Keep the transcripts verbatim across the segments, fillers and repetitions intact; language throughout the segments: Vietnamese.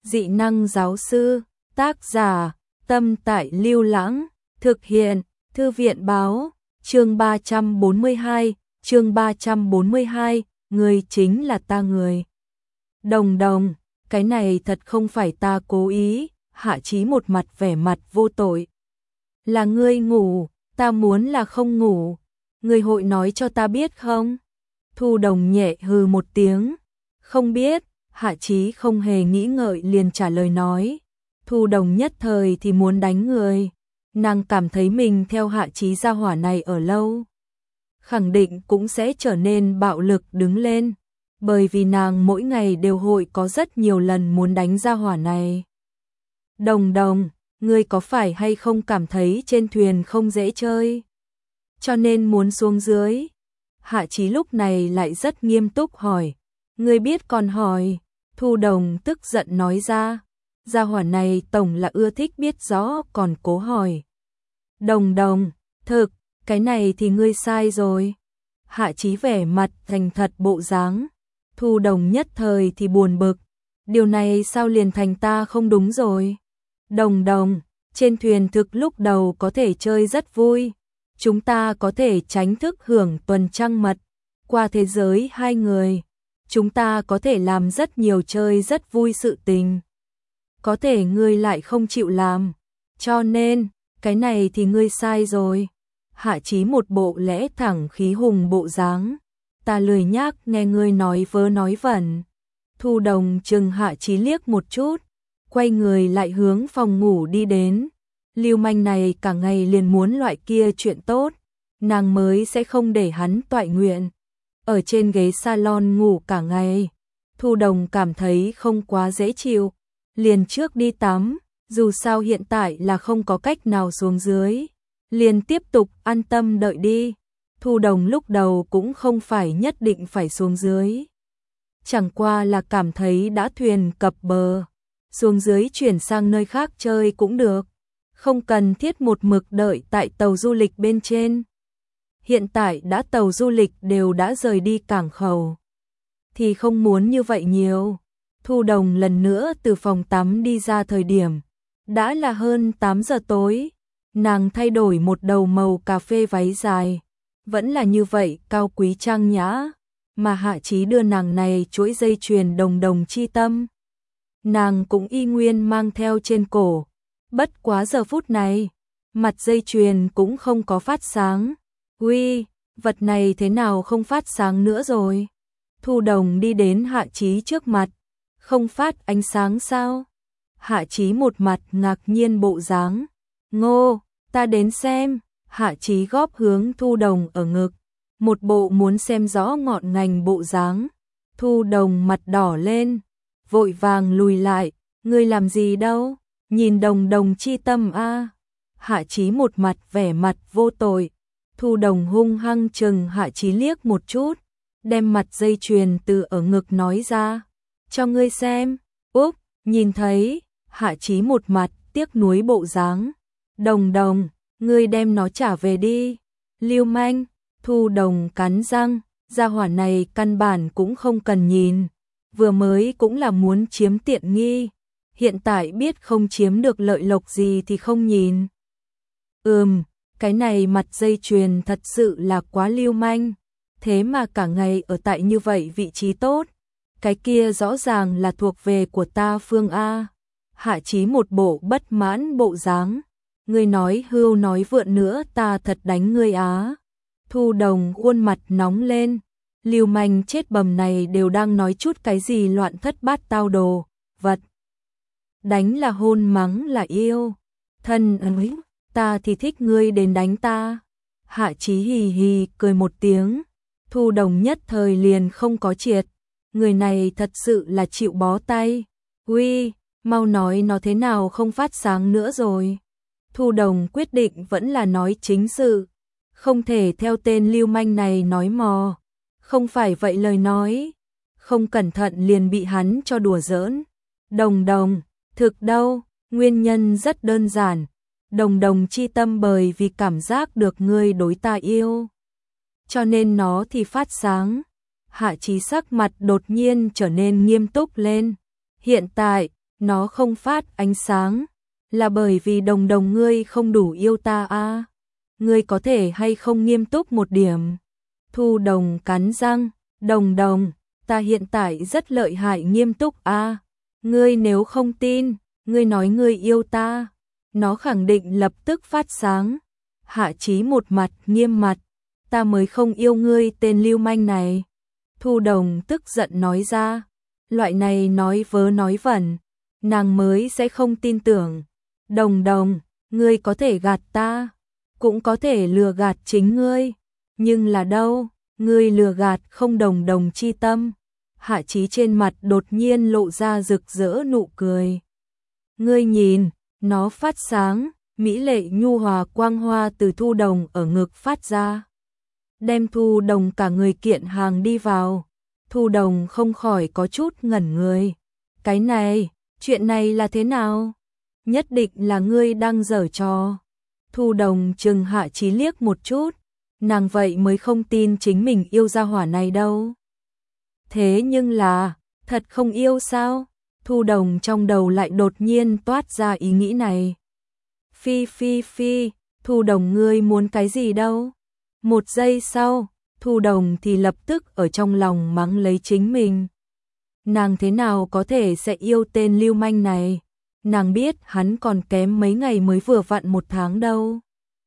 Dị năng giáo sư, tác giả, Tâm Tại Lưu Lãng, thực hiện, Thư viện báo, chương ba trăm bốn mươi hai, chương ba trăm bốn mươi hai, người chính là ta người. Đồng đồng, cái này thật không phải ta cố ý, Hạ Chí một mặt vẻ mặt vô tội. Là ngươi ngủ, ta muốn là không ngủ, ngươi hội nói cho ta biết không? Thu Đồng nhẹ hừ một tiếng, không biết. Hạ Chí không hề nghĩ ngợi liền trả lời nói. Thu Đồng nhất thời thì muốn đánh người. Nàng cảm thấy mình theo Hạ Chí gia hỏa này ở lâu, khẳng định cũng sẽ trở nên bạo lực đứng lên. Bởi vì nàng mỗi ngày đều hội có rất nhiều lần muốn đánh gia hỏa này. Đồng Đồng, ngươi có phải hay không cảm thấy trên thuyền không dễ chơi, cho nên muốn xuống dưới? Hạ Chí lúc này lại rất nghiêm túc hỏi. Ngươi biết còn hỏi? Thu Đồng tức giận nói ra. Gia hỏa này tổng là ưa thích biết rõ còn cố hỏi. Đồng Đồng, thực, cái này thì ngươi sai rồi. Hạ Chí vẻ mặt thành thật bộ dáng. Thu Đồng nhất thời thì buồn bực. Điều này sao liền thành ta không đúng rồi? Đồng Đồng, trên thuyền thực lúc đầu có thể chơi rất vui. Chúng ta có thể tránh thức hưởng tuần trăng mật. Qua thế giới hai người, chúng ta có thể làm rất nhiều chơi rất vui sự tình. Có thể ngươi lại không chịu làm, cho nên, cái này thì ngươi sai rồi. Hạ Chí một bộ lẽ thẳng khí hùng bộ dáng. Ta lười nhác nghe ngươi nói vớ nói vẩn. Thu Đồng chừng Hạ Chí liếc một chút, quay người lại hướng phòng ngủ đi đến. Lưu manh này cả ngày liền muốn loại kia chuyện tốt, nàng mới sẽ không để hắn toại nguyện. Ở trên ghế salon ngủ cả ngày, Thu Đồng cảm thấy không quá dễ chịu, liền trước đi tắm, dù sao hiện tại là không có cách nào xuống dưới, liền tiếp tục an tâm đợi đi. Thu Đồng lúc đầu cũng không phải nhất định phải xuống dưới, chẳng qua là cảm thấy đã thuyền cập bờ, xuống dưới chuyển sang nơi khác chơi cũng được, không cần thiết một mực đợi tại tàu du lịch bên trên. Hiện tại đã tàu du lịch đều đã rời đi cảng khẩu, thì không muốn như vậy nhiều. Thu Đồng lần nữa từ phòng tắm đi ra thời điểm, đã là hơn tám giờ tối, nàng thay đổi một đầu màu cà phê váy dài, vẫn là như vậy cao quý trang nhã, mà Hạ Chí đưa nàng này chuỗi dây chuyền đồng đồng chi tâm. Nàng cũng y nguyên mang theo trên cổ, bất quá giờ phút này, mặt dây chuyền cũng không có phát sáng. Uy, vật này thế nào không phát sáng nữa rồi? Thu Đồng đi đến Hạ Chí trước mặt, không phát ánh sáng sao? Hạ Chí một mặt ngạc nhiên bộ dáng. Ngô, ta đến xem. Hạ Chí góp hướng Thu Đồng ở ngực, một bộ muốn xem rõ ngọn ngành bộ dáng. Thu Đồng mặt đỏ lên, vội vàng lùi lại. Ngươi làm gì đâu? Nhìn đồng đồng chi tâm a. Hạ Chí một mặt vẻ mặt vô tội. Thu Đồng hung hăng chừng Hạ Chí liếc một chút, đem mặt dây chuyền từ ở ngực nói ra. Cho ngươi xem. Úp, nhìn thấy. Hạ Chí một mặt tiếc nuối bộ dáng. Đồng đồng, ngươi đem nó trả về đi. Lưu manh. Thu Đồng cắn răng, gia hỏa này căn bản cũng không cần nhìn, vừa mới cũng là muốn chiếm tiện nghi, hiện tại biết không chiếm được lợi lộc gì thì không nhìn. Ừm, cái này mặt dây chuyền thật sự là quá lưu manh, thế mà cả ngày ở tại như vậy vị trí tốt, cái kia rõ ràng là thuộc về của ta Phương A. Hạ Chí một bộ bất mãn bộ dáng, ngươi nói hưu nói vượn nữa ta thật đánh ngươi á. Thu Đồng khuôn mặt nóng lên, lưu manh chết bầm này đều đang nói chút cái gì loạn thất bát tao đồ, vật. Đánh là hôn, mắng là yêu. Thân ấy, ta thì thích ngươi đến đánh ta. Hạ Chí hì hì cười một tiếng, Thu Đồng nhất thời liền không có triệt. Người này thật sự là chịu bó tay. Uy, mau nói nó thế nào không phát sáng nữa rồi. Thu Đồng quyết định vẫn là nói chính sự, không thể theo tên lưu manh này nói mò. Không phải vậy lời nói, không cẩn thận liền bị hắn cho đùa giỡn. Đồng đồng, thực đâu, nguyên nhân rất đơn giản. Đồng đồng chi tâm bởi vì cảm giác được ngươi đối ta yêu, cho nên nó thì phát sáng. Hạ Chí sắc mặt đột nhiên trở nên nghiêm túc lên. Hiện tại, nó không phát ánh sáng, là bởi vì Đồng Đồng ngươi không đủ yêu ta a. Ngươi có thể hay không nghiêm túc một điểm. Thu Đồng cắn răng, Đồng Đồng, ta hiện tại rất lợi hại nghiêm túc a. Ngươi nếu không tin, ngươi nói ngươi yêu ta, nó khẳng định lập tức phát sáng. Hạ Chí một mặt nghiêm mặt, ta mới không yêu ngươi tên lưu manh này. Thu Đồng tức giận nói ra, loại này nói vớ nói vẩn, nàng mới sẽ không tin tưởng. Đồng Đồng, ngươi có thể gạt ta, cũng có thể lừa gạt chính ngươi, nhưng là đâu, ngươi lừa gạt không Đồng Đồng chi tâm. Hạ Chí trên mặt đột nhiên lộ ra rực rỡ nụ cười. Ngươi nhìn, nó phát sáng, mỹ lệ nhu hòa quang hoa từ Thu Đồng ở ngực phát ra, đem Thu Đồng cả người kiện hàng đi vào. Thu Đồng không khỏi có chút ngẩn người. Cái này, chuyện này là thế nào? Nhất định là ngươi đang giở trò. Thu Đồng chừng Hạ Chí liếc một chút, nàng vậy mới không tin chính mình yêu gia hỏa này đâu. Thế nhưng là, thật không yêu sao? Thu Đồng trong đầu lại đột nhiên toát ra ý nghĩ này. Phi phi phi, Thu Đồng ngươi muốn cái gì đâu? Một giây sau, Thu Đồng thì lập tức ở trong lòng mắng lấy chính mình. Nàng thế nào có thể sẽ yêu tên lưu manh này? Nàng biết hắn còn kém mấy ngày mới vừa vặn một tháng đâu.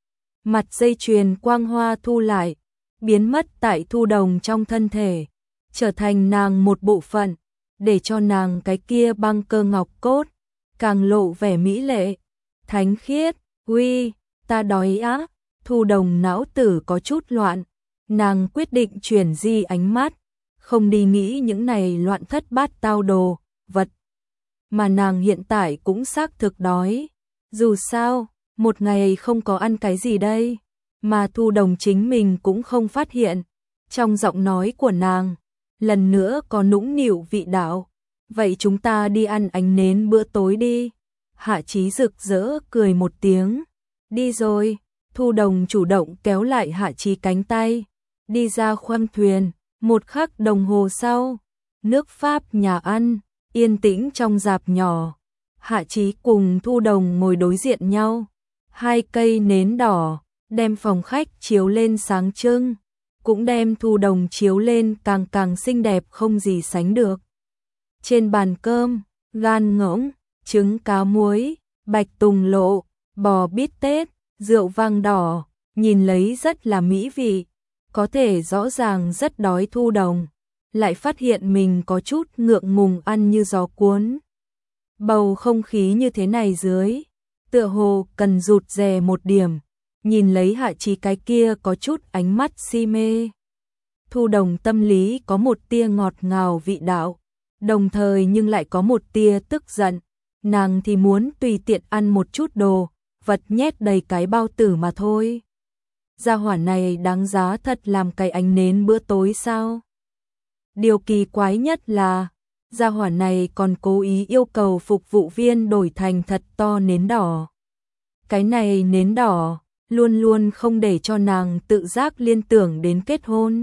Mặt dây chuyền quang hoa thu lại, biến mất tại Thu Đồng trong thân thể, trở thành nàng một bộ phận, để cho nàng cái kia băng cơ ngọc cốt càng lộ vẻ mỹ lệ, thánh khiết. Uy, ta đói á. Thu Đồng não tử có chút loạn, nàng quyết định chuyển di ánh mắt, không đi nghĩ những này loạn thất bát tao đồ vật, mà nàng hiện tại cũng xác thực đói. Dù sao, một ngày không có ăn cái gì đây, mà Thu Đồng chính mình cũng không phát hiện. Trong giọng nói của nàng, lần nữa có nũng nịu vị đạo. Vậy chúng ta đi ăn ánh nến bữa tối đi. Hạ Chí rực rỡ cười một tiếng. Đi rồi. Thu Đồng chủ động kéo lại Hạ Chí cánh tay, đi ra khoang thuyền. Một khắc đồng hồ sau, nước Pháp nhà ăn, yên tĩnh trong rạp nhỏ. Hạ Chí cùng Thu Đồng ngồi đối diện nhau, hai cây nến đỏ đem phòng khách chiếu lên sáng trưng, cũng đem Thu Đồng chiếu lên càng càng xinh đẹp không gì sánh được. Trên bàn cơm, gan ngỗng, trứng cá muối, bạch tùng lộ, bò bít tết, rượu vang đỏ, nhìn lấy rất là mỹ vị. Có thể rõ ràng rất đói Thu Đồng, lại phát hiện mình có chút ngượng ngùng ăn như gió cuốn. Bầu không khí như thế này dưới, tựa hồ cần rụt rè một điểm, nhìn lấy Hạ Chí cái kia có chút ánh mắt si mê. Thu Đồng tâm lý có một tia ngọt ngào vị đạo, đồng thời nhưng lại có một tia tức giận, nàng thì muốn tùy tiện ăn một chút đồ vật nhét đầy cái bao tử mà thôi. Gia hỏa này đáng giá thật làm cái ánh nến bữa tối sao? Điều kỳ quái nhất là, gia hỏa này còn cố ý yêu cầu phục vụ viên đổi thành thật to nến đỏ. Cái này nến đỏ, luôn luôn không để cho nàng tự giác liên tưởng đến kết hôn.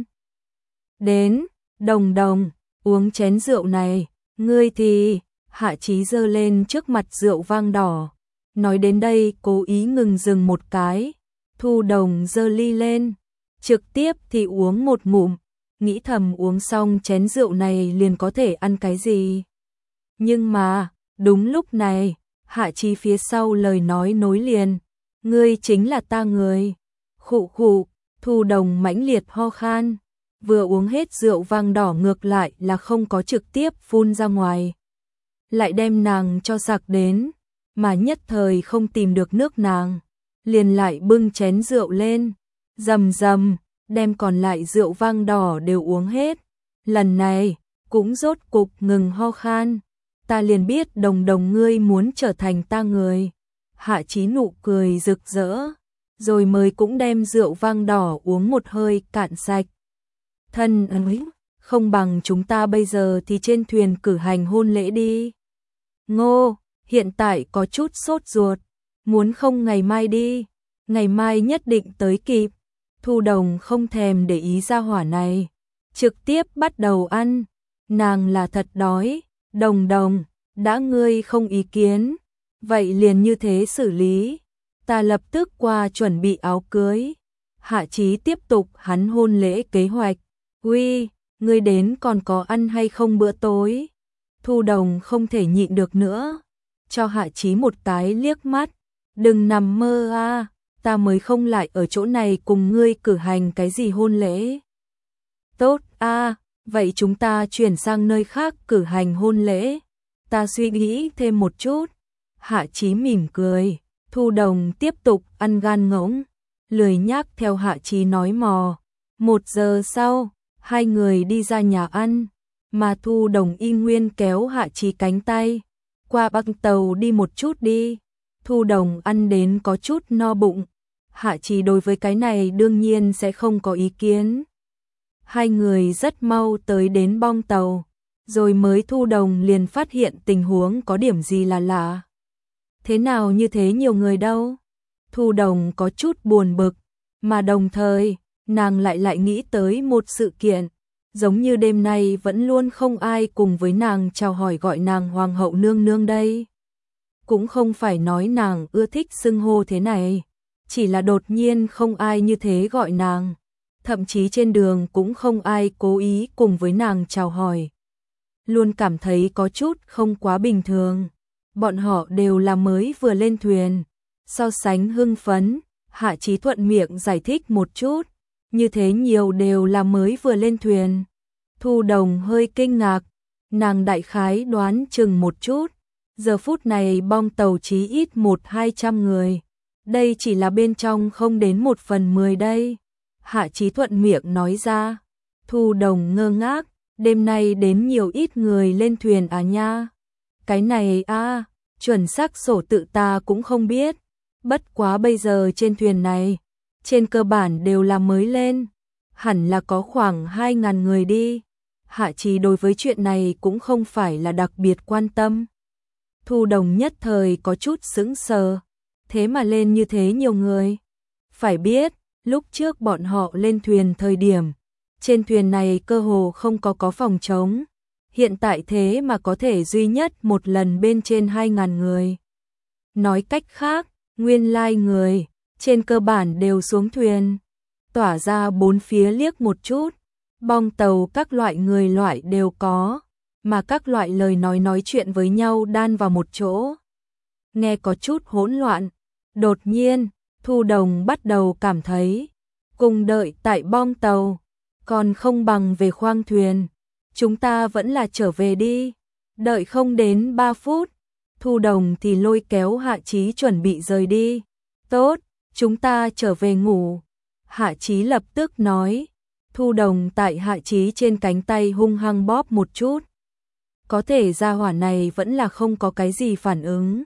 Đến, Đồng Đồng, uống chén rượu này, ngươi thì, Hạ Chí giơ lên trước mặt rượu vang đỏ. Nói đến đây cố ý ngừng dừng một cái. Thu Đồng giơ ly lên, trực tiếp thì uống một ngụm, nghĩ thầm uống xong chén rượu này liền có thể ăn cái gì. Nhưng mà, đúng lúc này, Hạ Chí phía sau lời nói nối liền, ngươi chính là ta người. Khụ khụ, Thu Đồng mãnh liệt ho khan, vừa uống hết rượu vang đỏ ngược lại là không có trực tiếp phun ra ngoài, lại đem nàng cho sặc đến, mà nhất thời không tìm được nước nàng, liền lại bưng chén rượu lên, rầm rầm, đem còn lại rượu vang đỏ đều uống hết. Lần này, cũng rốt cục ngừng ho khan, ta liền biết Đồng Đồng ngươi muốn trở thành ta người. Hạ Chí nụ cười rực rỡ, rồi mới cũng đem rượu vang đỏ uống một hơi cạn sạch. Thân ấy, không bằng chúng ta bây giờ thì trên thuyền cử hành hôn lễ đi. Ngô, hiện tại có chút sốt ruột, muốn không ngày mai đi, ngày mai nhất định tới kịp. Thu Đồng không thèm để ý gia hỏa này, trực tiếp bắt đầu ăn, nàng là thật đói. Đồng Đồng, đã ngươi không ý kiến, vậy liền như thế xử lý. Ta lập tức qua chuẩn bị áo cưới. Hạ Chí tiếp tục hắn hôn lễ kế hoạch. Uy, ngươi đến còn có ăn hay không bữa tối? Thu Đồng không thể nhịn được nữa, cho Hạ Chí một cái liếc mắt. Đừng nằm mơ a, ta mới không lại ở chỗ này cùng ngươi cử hành cái gì hôn lễ. Tốt a, vậy chúng ta chuyển sang nơi khác cử hành hôn lễ. Ta suy nghĩ thêm một chút. Hạ Chí mỉm cười. Thu Đồng tiếp tục ăn gan ngỗng, lười nhác theo Hạ Chí nói mò. Một giờ sau, hai người đi ra nhà ăn, mà Thu Đồng y nguyên kéo Hạ Chí cánh tay. Qua băng tàu đi một chút đi. Thu Đồng ăn đến có chút no bụng. Hạ Chí đối với cái này đương nhiên sẽ không có ý kiến. Hai người rất mau tới đến bong tàu, rồi mới Thu Đồng liền phát hiện tình huống có điểm gì là lạ. Thế nào như thế nhiều người đâu? Thu Đồng có chút buồn bực, mà đồng thời, nàng lại lại nghĩ tới một sự kiện, giống như đêm nay vẫn luôn không ai cùng với nàng chào hỏi gọi nàng hoàng hậu nương nương đây. Cũng không phải nói nàng ưa thích xưng hô thế này, chỉ là đột nhiên không ai như thế gọi nàng, thậm chí trên đường cũng không ai cố ý cùng với nàng chào hỏi. Luôn cảm thấy có chút không quá bình thường. Bọn họ đều là mới vừa lên thuyền, so sánh hưng phấn. Hạ Chí thuận miệng giải thích một chút, như thế nhiều đều là mới vừa lên thuyền. Thu Đồng hơi kinh ngạc, nàng đại khái đoán chừng một chút, giờ phút này bong tàu chí ít một hai trăm người, đây chỉ là bên trong không đến một phần mười đây. Hạ Chí thuận miệng nói ra. Thu Đồng ngơ ngác, đêm nay đến nhiều ít người lên thuyền à nha. Cái này a, à, chuẩn xác sổ tự ta cũng không biết. Bất quá bây giờ trên thuyền này, trên cơ bản đều là mới lên, hẳn là có khoảng hai ngàn người đi. Hạ Chí đối với chuyện này cũng không phải là đặc biệt quan tâm. Thu Đồng nhất thời có chút sững sờ, thế mà lên như thế nhiều người. Phải biết, lúc trước bọn họ lên thuyền thời điểm, trên thuyền này cơ hồ không có có phòng trống. Hiện tại thế mà có thể duy nhất một lần bên trên hai ngàn người. Nói cách khác, nguyên lai người, trên cơ bản đều xuống thuyền. Tỏa ra bốn phía liếc một chút, bong tàu các loại người loại đều có, mà các loại lời nói nói chuyện với nhau đan vào một chỗ. Nghe có chút hỗn loạn, đột nhiên, Thu Đồng bắt đầu cảm thấy, cùng đợi tại bong tàu, còn không bằng về khoang thuyền. Chúng ta vẫn là trở về đi. Đợi không đến ba phút, Thu Đồng thì lôi kéo Hạ Chí chuẩn bị rời đi. Tốt, chúng ta trở về ngủ. Hạ Chí lập tức nói. Thu Đồng tại Hạ Chí trên cánh tay hung hăng bóp một chút. Có thể gia hỏa này vẫn là không có cái gì phản ứng.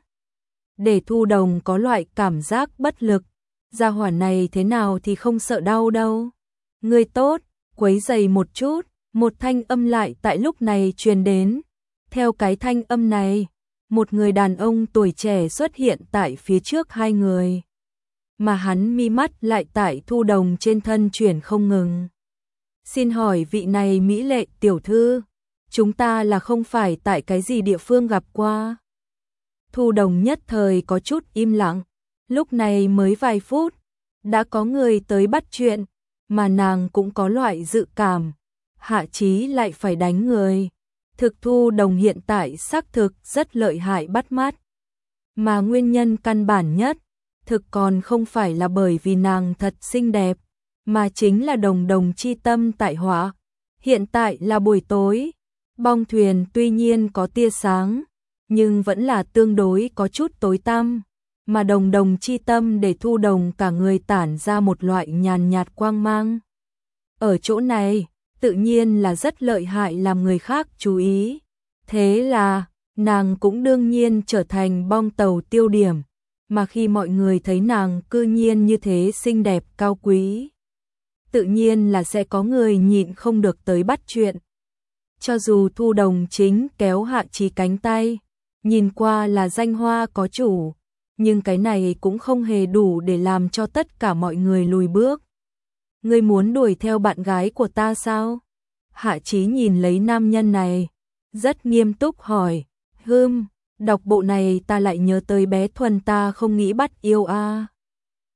Để Thu Đồng có loại cảm giác bất lực. Gia hỏa này thế nào thì không sợ đau đâu. Ngươi tốt, quấy giày một chút. Một thanh âm lại tại lúc này truyền đến. Theo cái thanh âm này, một người đàn ông tuổi trẻ xuất hiện tại phía trước hai người. Mà hắn mi mắt lại tại Thu Đồng trên thân chuyển không ngừng. Xin hỏi vị này mỹ lệ tiểu thư, chúng ta là không phải tại cái gì địa phương gặp qua? Thu Đồng nhất thời có chút im lặng, lúc này mới vài phút, đã có người tới bắt chuyện, mà nàng cũng có loại dự cảm. Hạ Chí lại phải đánh người. Thực Thu Đồng hiện tại xác thực rất lợi hại bắt mắt. Mà nguyên nhân căn bản nhất, thực còn không phải là bởi vì nàng thật xinh đẹp, mà chính là đồng đồng chi tâm tại hỏa. Hiện tại là buổi tối, bong thuyền tuy nhiên có tia sáng, nhưng vẫn là tương đối có chút tối tăm, mà đồng đồng chi tâm để Thu Đồng cả người tản ra một loại nhàn nhạt quang mang. Ở chỗ này, tự nhiên là rất lợi hại làm người khác chú ý. Thế là, nàng cũng đương nhiên trở thành bong tàu tiêu điểm, mà khi mọi người thấy nàng cư nhiên như thế xinh đẹp cao quý, tự nhiên là sẽ có người nhịn không được tới bắt chuyện. Cho dù Thu Đồng chính kéo Hạ Chí cánh tay, nhìn qua là danh hoa có chủ, nhưng cái này cũng không hề đủ để làm cho tất cả mọi người lùi bước. Ngươi muốn đuổi theo bạn gái của ta sao? Hạ Chí nhìn lấy nam nhân này, rất nghiêm túc hỏi. Hưm, đọc bộ này ta lại nhớ tới bé Thuần ta không nghĩ bắt yêu a.